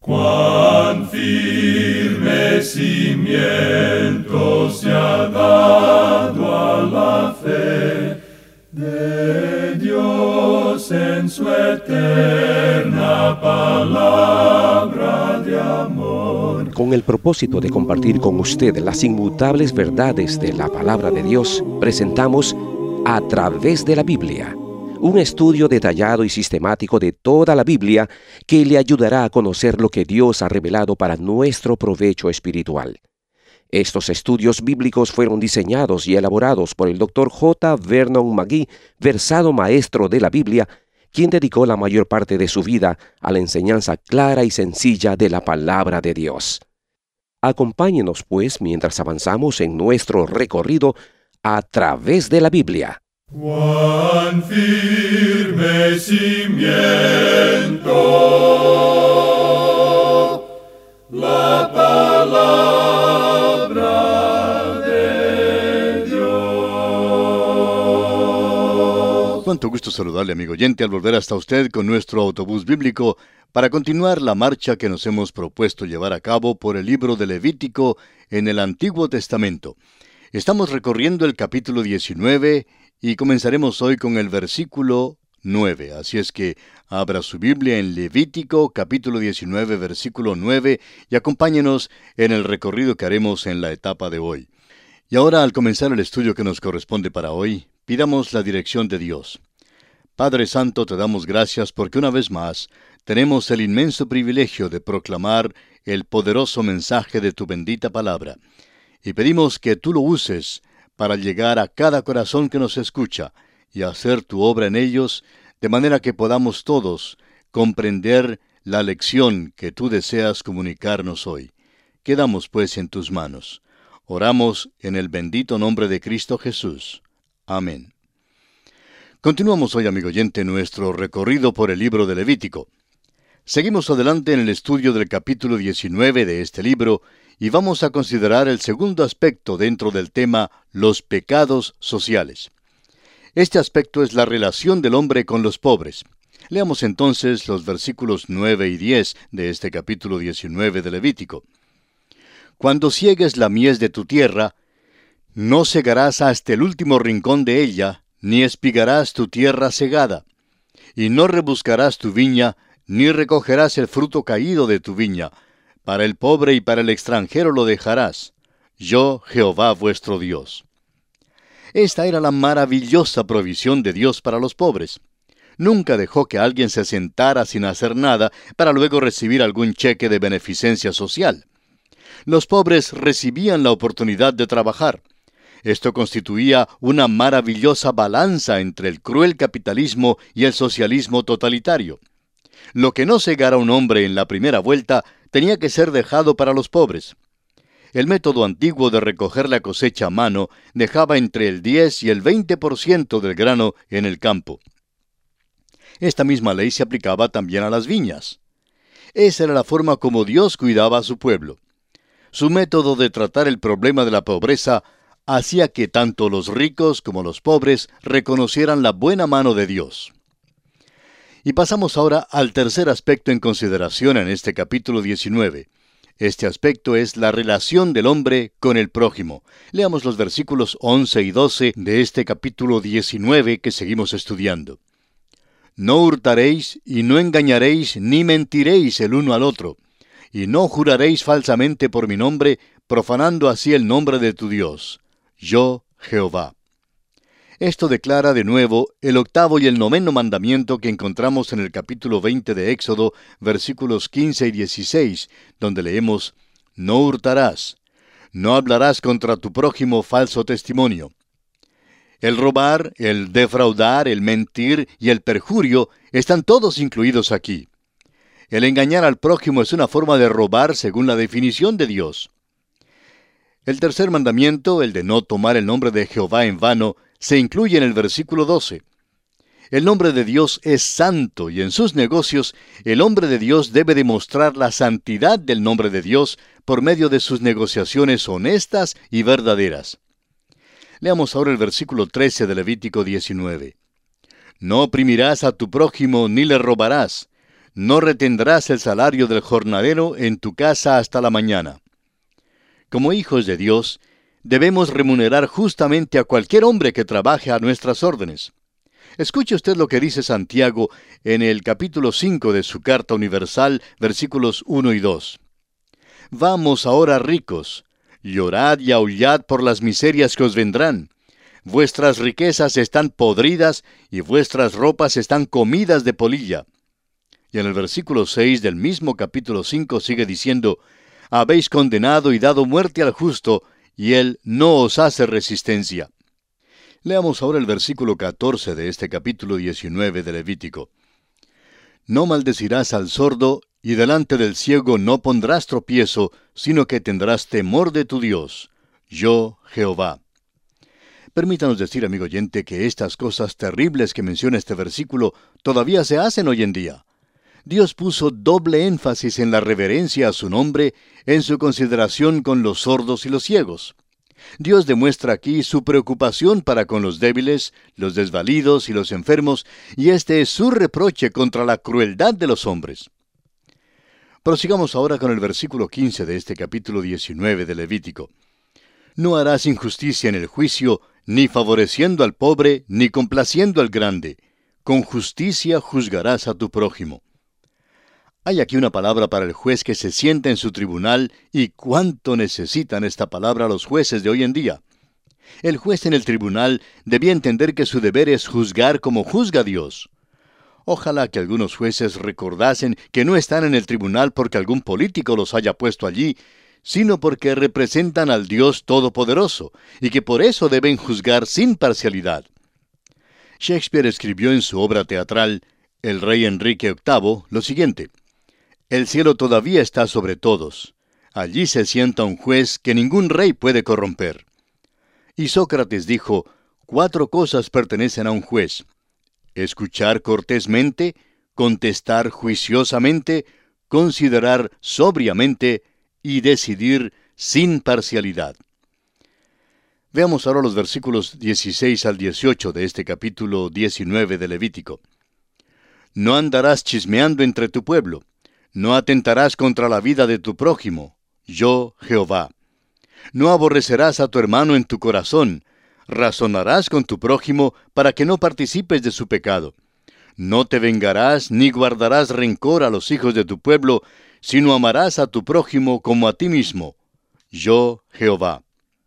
Cuán firme cimiento se ha dado a la fe de Dios en su eterna palabra de amor. Con el propósito de compartir con usted las inmutables verdades de la palabra de Dios, presentamos A Través de la Biblia, un estudio detallado y sistemático de toda la Biblia que le ayudará a conocer lo que Dios ha revelado para nuestro provecho espiritual. Estos estudios bíblicos fueron diseñados y elaborados por el Dr. J. Vernon McGee, versado maestro de la Biblia, quien dedicó la mayor parte de su vida a la enseñanza clara y sencilla de la palabra de Dios. Acompáñenos, pues, mientras avanzamos en nuestro recorrido a través de la Biblia. Cuán firme cimiento la palabra de Dios. Cuánto gusto saludarle, amigo oyente, al volver hasta usted con nuestro autobús bíblico para continuar la marcha que nos hemos propuesto llevar a cabo por el libro de Levítico en el Antiguo Testamento. Estamos recorriendo el capítulo 19 y comenzaremos hoy con el versículo 9. Así es que abra su Biblia en Levítico, capítulo 19, versículo 9, y acompáñenos en el recorrido que haremos en la etapa de hoy. Y ahora, al comenzar el estudio que nos corresponde para hoy, pidamos la dirección de Dios. Padre Santo, te damos gracias porque una vez más tenemos el inmenso privilegio de proclamar el poderoso mensaje de tu bendita palabra. Y pedimos que tú lo uses para llegar a cada corazón que nos escucha y hacer tu obra en ellos, de manera que podamos todos comprender la lección que tú deseas comunicarnos hoy. Quedamos pues en tus manos. Oramos en el bendito nombre de Cristo Jesús. Amén. Continuamos hoy, amigo oyente, nuestro recorrido por el libro de Levítico. Seguimos adelante en el estudio del capítulo 19 de este libro, y vamos a considerar el segundo aspecto dentro del tema los pecados sociales. Este aspecto es la relación del hombre con los pobres. Leamos entonces los versículos 9 y 10 de este capítulo 19 de Levítico. Cuando ciegues la mies de tu tierra, no segarás hasta el último rincón de ella, ni espigarás tu tierra segada, y no rebuscarás tu viña, ni recogerás el fruto caído de tu viña. Para el pobre y para el extranjero lo dejarás. Yo, Jehová vuestro Dios. Esta era la maravillosa provisión de Dios para los pobres. Nunca dejó que alguien se sentara sin hacer nada para luego recibir algún cheque de beneficencia social. Los pobres recibían la oportunidad de trabajar. Esto constituía una maravillosa balanza entre el cruel capitalismo y el socialismo totalitario. Lo que no cegara un hombre en la primera vuelta tenía que ser dejado para los pobres. El método antiguo de recoger la cosecha a mano dejaba entre el 10 y el 20% del grano en el campo. Esta misma ley se aplicaba también a las viñas. Esa era la forma como Dios cuidaba a su pueblo. Su método de tratar el problema de la pobreza hacía que tanto los ricos como los pobres reconocieran la buena mano de Dios. Y pasamos ahora al tercer aspecto en consideración en este capítulo 19. Este aspecto es la relación del hombre con el prójimo. Leamos los versículos 11 y 12 de este capítulo 19 que seguimos estudiando. No hurtaréis y no engañaréis ni mentiréis el uno al otro, y no juraréis falsamente por mi nombre, profanando así el nombre de tu Dios. Yo, Jehová. Esto declara de nuevo el octavo y el noveno mandamiento que encontramos en el capítulo 20 de Éxodo, versículos 15 y 16, donde leemos, no hurtarás, no hablarás contra tu prójimo falso testimonio. El robar, el defraudar, el mentir y el perjurio están todos incluidos aquí. El engañar al prójimo es una forma de robar según la definición de Dios. El tercer mandamiento, el de no tomar el nombre de Jehová en vano, se incluye en el versículo 12. El nombre de Dios es santo y en sus negocios el hombre de Dios debe demostrar la santidad del nombre de Dios por medio de sus negociaciones honestas y verdaderas. Leamos ahora el versículo 13 de Levítico 19. No oprimirás a tu prójimo ni le robarás. no retendrás el salario del jornalero en tu casa hasta la mañana. Como hijos de Dios, debemos remunerar justamente a cualquier hombre que trabaje a nuestras órdenes. Escuche usted lo que dice Santiago en el capítulo 5 de su Carta Universal, versículos 1 y 2. Vamos ahora ricos, llorad y aullad por las miserias que os vendrán. Vuestras riquezas están podridas y vuestras ropas están comidas de polilla. Y en el versículo 6 del mismo capítulo 5 sigue diciendo, habéis condenado y dado muerte al justo, y él no os hace resistencia. Leamos ahora el versículo 14 de este capítulo 19 de Levítico. No maldecirás al sordo, y delante del ciego no pondrás tropiezo, sino que tendrás temor de tu Dios. Yo, Jehová. Permítanos decir, amigo oyente, que estas cosas terribles que menciona este versículo todavía se hacen hoy en día. Dios puso doble énfasis en la reverencia a su nombre, en su consideración con los sordos y los ciegos. Dios demuestra aquí su preocupación para con los débiles, los desvalidos y los enfermos, y este es su reproche contra la crueldad de los hombres. Prosigamos ahora con el versículo 15 de este capítulo 19 de Levítico. No harás injusticia en el juicio, ni favoreciendo al pobre, ni complaciendo al grande. Con justicia juzgarás a tu prójimo. Hay aquí una palabra para el juez que se sienta en su tribunal, y cuánto necesitan esta palabra los jueces de hoy en día. El juez en el tribunal debía entender que su deber es juzgar como juzga Dios. Ojalá que algunos jueces recordasen que no están en el tribunal porque algún político los haya puesto allí, sino porque representan al Dios Todopoderoso, y que por eso deben juzgar sin parcialidad. Shakespeare escribió en su obra teatral, El rey Enrique VIII, lo siguiente: el cielo todavía está sobre todos. Allí se sienta un juez que ningún rey puede corromper. Y Sócrates dijo, 4 cosas pertenecen a un juez: escuchar cortésmente, contestar juiciosamente, considerar sobriamente y decidir sin parcialidad. Veamos ahora los versículos 16 al 18 de este capítulo 19 de Levítico. No andarás chismeando entre tu pueblo. No atentarás contra la vida de tu prójimo. Yo, Jehová. No aborrecerás a tu hermano en tu corazón. Razonarás con tu prójimo para que no participes de su pecado. No te vengarás ni guardarás rencor a los hijos de tu pueblo, sino amarás a tu prójimo como a ti mismo. Yo, Jehová.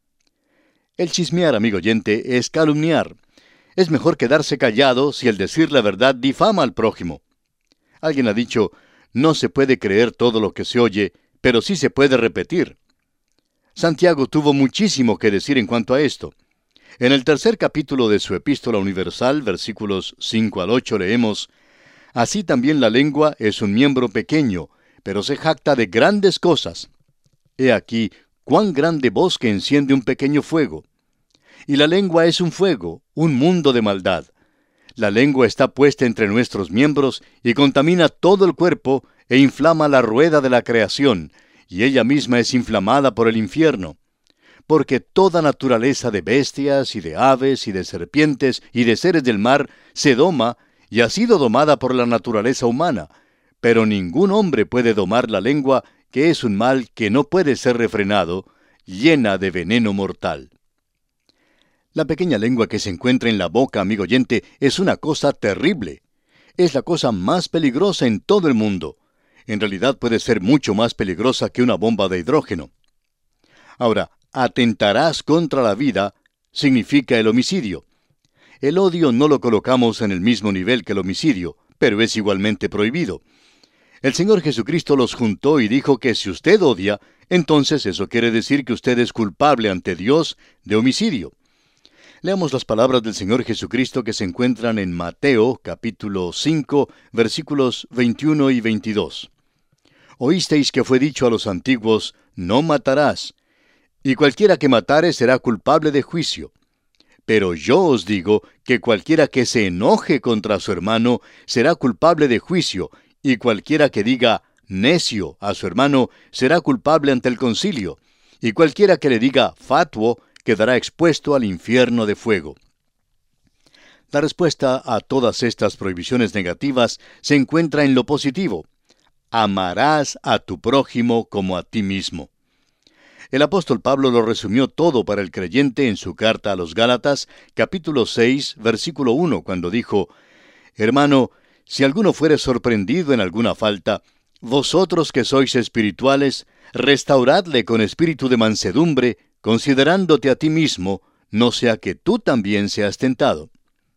El chismear, amigo oyente, es calumniar. Es mejor quedarse callado si el decir la verdad difama al prójimo. Alguien ha dicho, no se puede creer todo lo que se oye, pero sí se puede repetir. Santiago tuvo muchísimo que decir en cuanto a esto. En el 3 capítulo de su Epístola Universal, versículos 5 al 8, leemos, así también la lengua es un miembro pequeño, pero se jacta de grandes cosas. He aquí, cuán grande bosque enciende un pequeño fuego. Y la lengua es un fuego, un mundo de maldad. La lengua está puesta entre nuestros miembros y contamina todo el cuerpo e inflama la rueda de la creación, y ella misma es inflamada por el infierno. Porque toda naturaleza de bestias y de aves y de serpientes y de seres del mar se doma y ha sido domada por la naturaleza humana, pero ningún hombre puede domar la lengua, que es un mal que no puede ser refrenado, llena de veneno mortal. La pequeña lengua que se encuentra en la boca, amigo oyente, es una cosa terrible. Es la cosa más peligrosa en todo el mundo. En realidad puede ser mucho más peligrosa que una bomba de hidrógeno. Ahora, atentarás contra la vida significa el homicidio. El odio no lo colocamos en el mismo nivel que el homicidio, pero es igualmente prohibido. El Señor Jesucristo los juntó y dijo que si usted odia, entonces eso quiere decir que usted es culpable ante Dios de homicidio. Leamos las palabras del Señor Jesucristo que se encuentran en Mateo, capítulo 5, versículos 21 y 22. Oísteis que fue dicho a los antiguos, no matarás, y cualquiera que matare será culpable de juicio. Pero yo os digo que cualquiera que se enoje contra su hermano será culpable de juicio, y cualquiera que diga necio a su hermano será culpable ante el concilio, y cualquiera que le diga fatuo quedará expuesto al infierno de fuego. La respuesta a todas estas prohibiciones negativas se encuentra en lo positivo. Amarás a tu prójimo como a ti mismo. El apóstol Pablo lo resumió todo para el creyente en su carta a los Gálatas, capítulo 6, versículo 1, cuando dijo: Hermano, si alguno fuere sorprendido en alguna falta, vosotros que sois espirituales, restauradle con espíritu de mansedumbre, considerándote a ti mismo, no sea que tú también seas tentado.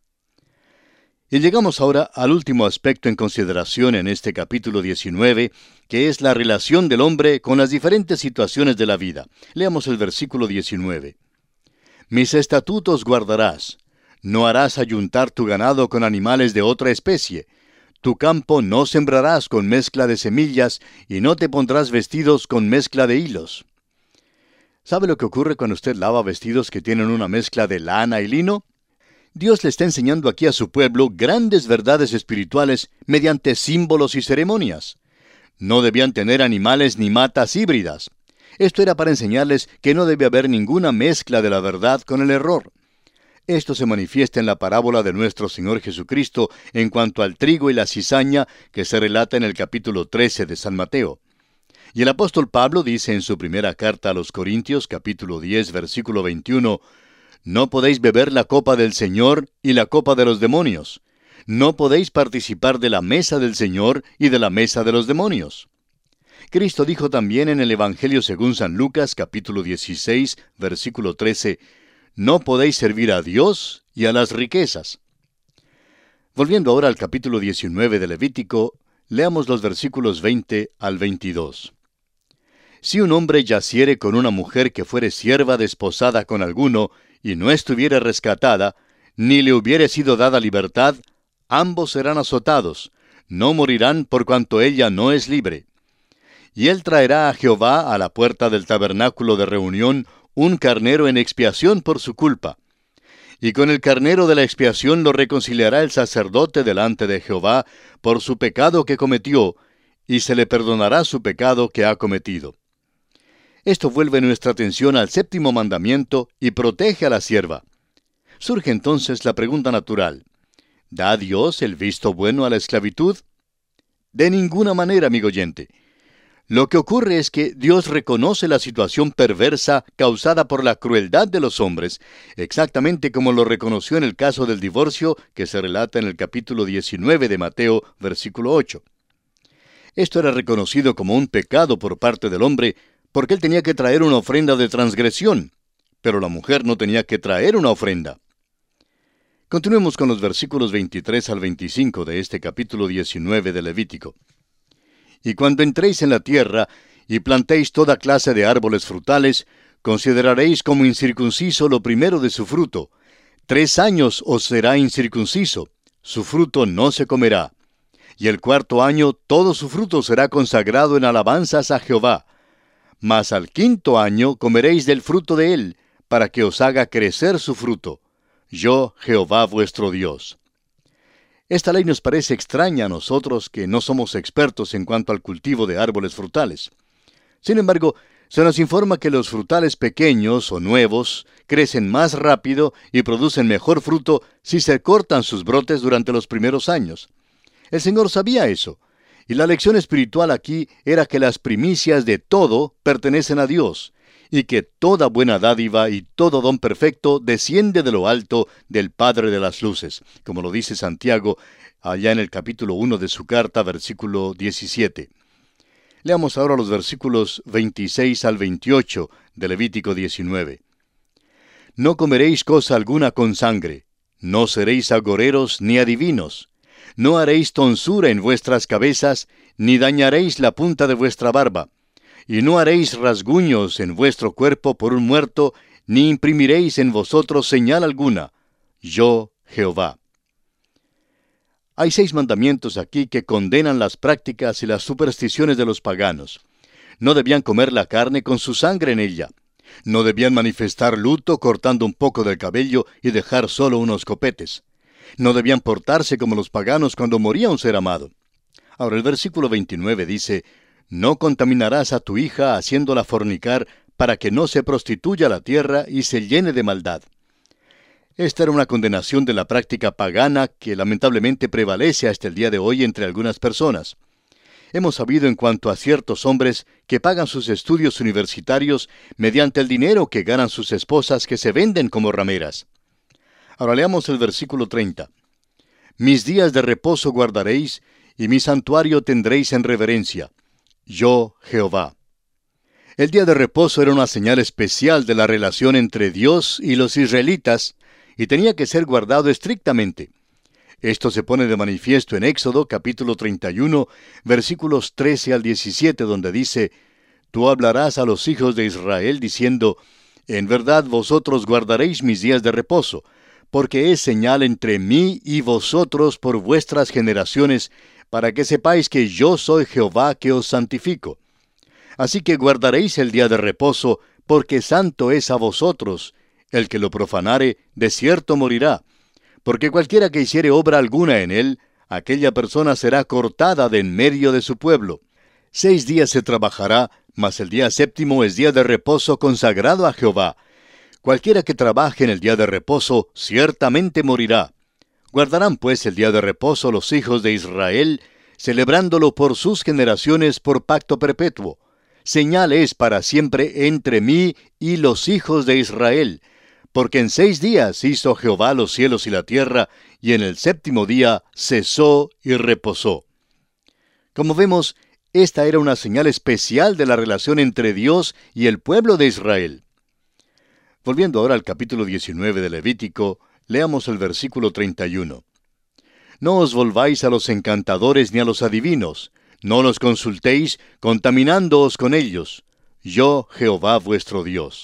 Y llegamos ahora al último aspecto en consideración en este capítulo 19, que es la relación del hombre con las diferentes situaciones de la vida. Leamos el versículo 19. Mis estatutos guardarás. No harás ayuntar tu ganado con animales de otra especie. Tu campo no sembrarás con mezcla de semillas, y no te pondrás vestidos con mezcla de hilos. ¿Sabe lo que ocurre cuando usted lava vestidos que tienen una mezcla de lana y lino? Dios le está enseñando aquí a su pueblo grandes verdades espirituales mediante símbolos y ceremonias. No debían tener animales ni matas híbridas. Esto era para enseñarles que no debe haber ninguna mezcla de la verdad con el error. Esto se manifiesta en la parábola de nuestro Señor Jesucristo en cuanto al trigo y la cizaña que se relata en el capítulo 13 de San Mateo. Y el apóstol Pablo dice en su primera carta a los Corintios, capítulo 10, versículo 21, No podéis beber la copa del Señor y la copa de los demonios. No podéis participar de la mesa del Señor y de la mesa de los demonios. Cristo dijo también en el Evangelio según San Lucas, capítulo 16, versículo 13, No podéis servir a Dios y a las riquezas. Volviendo ahora al capítulo 19 de Levítico, leamos los versículos 20 al 22. Si un hombre yaciere con una mujer que fuere sierva desposada con alguno, y no estuviere rescatada, ni le hubiere sido dada libertad, ambos serán azotados, no morirán por cuanto ella no es libre. Y él traerá a Jehová a la puerta del tabernáculo de reunión un carnero en expiación por su culpa. Y con el carnero de la expiación lo reconciliará el sacerdote delante de Jehová por su pecado que cometió, y se le perdonará su pecado que ha cometido. Esto vuelve nuestra atención al séptimo mandamiento y protege a la sierva. Surge entonces la pregunta natural: ¿da Dios el visto bueno a la esclavitud? De ninguna manera, amigo oyente. Lo que ocurre es que Dios reconoce la situación perversa causada por la crueldad de los hombres, exactamente como lo reconoció en el caso del divorcio que se relata en el capítulo 19 de Mateo, versículo 8. Esto era reconocido como un pecado por parte del hombre, porque él tenía que traer una ofrenda de transgresión, pero la mujer no tenía que traer una ofrenda. Continuemos con los versículos 23 al 25 de este capítulo 19 de Levítico. Y cuando entréis en la tierra y plantéis toda clase de árboles frutales, consideraréis como incircunciso lo primero de su fruto. 3 años os será incircunciso, su fruto no se comerá. Y el 4º año todo su fruto será consagrado en alabanzas a Jehová. Mas al 5º año comeréis del fruto de él, para que os haga crecer su fruto. Yo, Jehová vuestro Dios. Esta ley nos parece extraña a nosotros que no somos expertos en cuanto al cultivo de árboles frutales. Sin embargo, se nos informa que los frutales pequeños o nuevos crecen más rápido y producen mejor fruto si se cortan sus brotes durante los primeros años. El Señor sabía eso. Y la lección espiritual aquí era que las primicias de todo pertenecen a Dios, y que toda buena dádiva y todo don perfecto desciende de lo alto del Padre de las luces, como lo dice Santiago allá en el capítulo 1 de su carta, versículo 17. Leamos ahora los versículos 26 al 28 de Levítico 19. No comeréis cosa alguna con sangre, no seréis agoreros ni adivinos. No haréis tonsura en vuestras cabezas, ni dañaréis la punta de vuestra barba. Y no haréis rasguños en vuestro cuerpo por un muerto, ni imprimiréis en vosotros señal alguna. Yo, Jehová. Hay 6 mandamientos aquí que condenan las prácticas y las supersticiones de los paganos. No debían comer la carne con su sangre en ella. No debían manifestar luto cortando un poco del cabello y dejar solo unos copetes. No debían portarse como los paganos cuando moría un ser amado. Ahora el versículo 29 dice: No contaminarás a tu hija haciéndola fornicar para que no se prostituya la tierra y se llene de maldad. Esta era una condenación de la práctica pagana que lamentablemente prevalece hasta el día de hoy entre algunas personas. Hemos sabido en cuanto a ciertos hombres que pagan sus estudios universitarios mediante el dinero que ganan sus esposas que se venden como rameras. Ahora leamos el versículo 30. Mis días de reposo guardaréis, y mi santuario tendréis en reverencia. Yo, Jehová. El día de reposo era una señal especial de la relación entre Dios y los israelitas, y tenía que ser guardado estrictamente. Esto se pone de manifiesto en Éxodo capítulo 31, versículos 13 al 17, donde dice, Tú hablarás a los hijos de Israel diciendo, En verdad vosotros guardaréis mis días de reposo, porque es señal entre mí y vosotros por vuestras generaciones, para que sepáis que yo soy Jehová que os santifico. Así que guardaréis el día de reposo, porque santo es a vosotros. El que lo profanare, de cierto morirá. Porque cualquiera que hiciere obra alguna en él, aquella persona será cortada de en medio de su pueblo. 6 días se trabajará, mas el día séptimo es día de reposo consagrado a Jehová. Cualquiera que trabaje en el día de reposo, ciertamente morirá. Guardarán pues el día de reposo los hijos de Israel, celebrándolo por sus generaciones por pacto perpetuo. Señal es para siempre entre mí y los hijos de Israel. Porque en 6 días hizo Jehová los cielos y la tierra, y en el séptimo día cesó y reposó. Como vemos, esta era una señal especial de la relación entre Dios y el pueblo de Israel. Volviendo ahora al capítulo 19 de Levítico, leamos el versículo 31. No os volváis a los encantadores ni a los adivinos, no los consultéis, contaminándoos con ellos. Yo, Jehová vuestro Dios.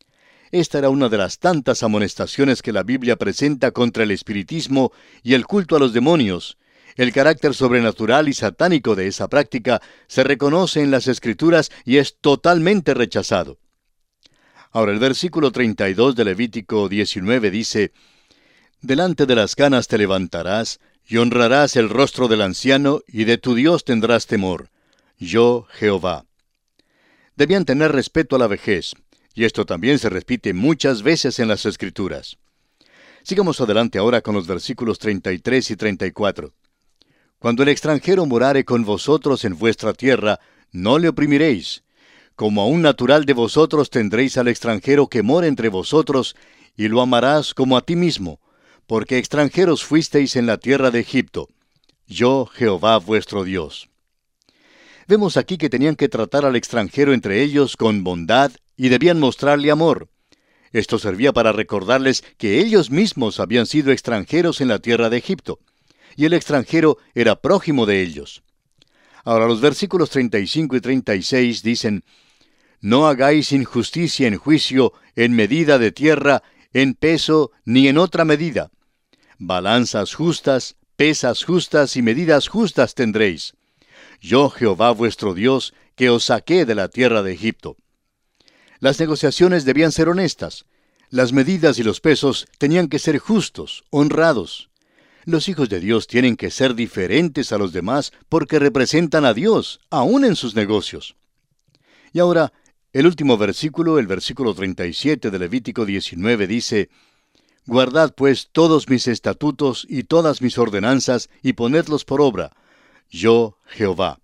Esta era una de las tantas amonestaciones que la Biblia presenta contra el espiritismo y el culto a los demonios. El carácter sobrenatural y satánico de esa práctica se reconoce en las Escrituras y es totalmente rechazado. Ahora el versículo 32 de Levítico 19 dice, Delante de las canas te levantarás, y honrarás el rostro del anciano, y de tu Dios tendrás temor. Yo, Jehová. Debían tener respeto a la vejez. Y esto también se repite muchas veces en las Escrituras. Sigamos adelante ahora con los versículos 33 y 34. Cuando el extranjero morare con vosotros en vuestra tierra, no le oprimiréis. Como a un natural de vosotros tendréis al extranjero que mora entre vosotros, y lo amarás como a ti mismo, porque extranjeros fuisteis en la tierra de Egipto. Yo, Jehová vuestro Dios. Vemos aquí que tenían que tratar al extranjero entre ellos con bondad, y debían mostrarle amor. Esto servía para recordarles que ellos mismos habían sido extranjeros en la tierra de Egipto, y el extranjero era prójimo de ellos. Ahora los versículos 35 y 36 dicen, No hagáis injusticia en juicio, en medida de tierra, en peso, ni en otra medida. Balanzas justas, pesas justas y medidas justas tendréis. Yo, Jehová vuestro Dios, que os saqué de la tierra de Egipto. Las negociaciones debían ser honestas. Las medidas y los pesos tenían que ser justos, honrados. Los hijos de Dios tienen que ser diferentes a los demás porque representan a Dios, aún en sus negocios. Y ahora, el último versículo, el versículo 37 de Levítico 19 dice, Guardad pues todos mis estatutos y todas mis ordenanzas y ponedlos por obra. Yo, Jehová.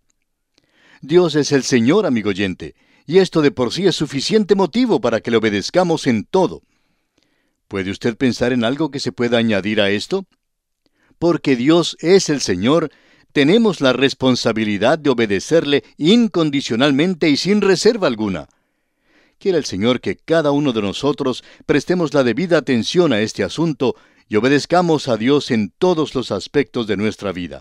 Dios es el Señor, amigo oyente, y esto de por sí es suficiente motivo para que le obedezcamos en todo. ¿Puede usted pensar en algo que se pueda añadir a esto? Porque Dios es el Señor, tenemos la responsabilidad de obedecerle incondicionalmente y sin reserva alguna. Quiera el Señor que cada uno de nosotros prestemos la debida atención a este asunto y obedezcamos a Dios en todos los aspectos de nuestra vida.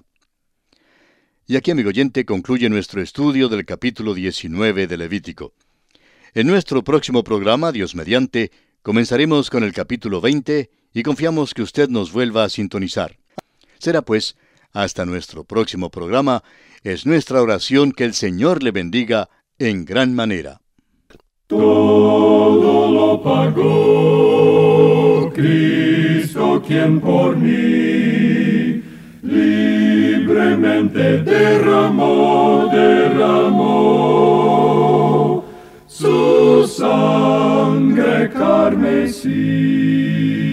Y aquí, amigo oyente, concluye nuestro estudio del capítulo 19 de Levítico. En nuestro próximo programa, Dios mediante, comenzaremos con el capítulo 20 y confiamos que usted nos vuelva a sintonizar. Será pues, hasta nuestro próximo programa, es nuestra oración que el Señor le bendiga en gran manera. Todo lo pagó Cristo, quien por mí libremente derramó su sangre carmesí.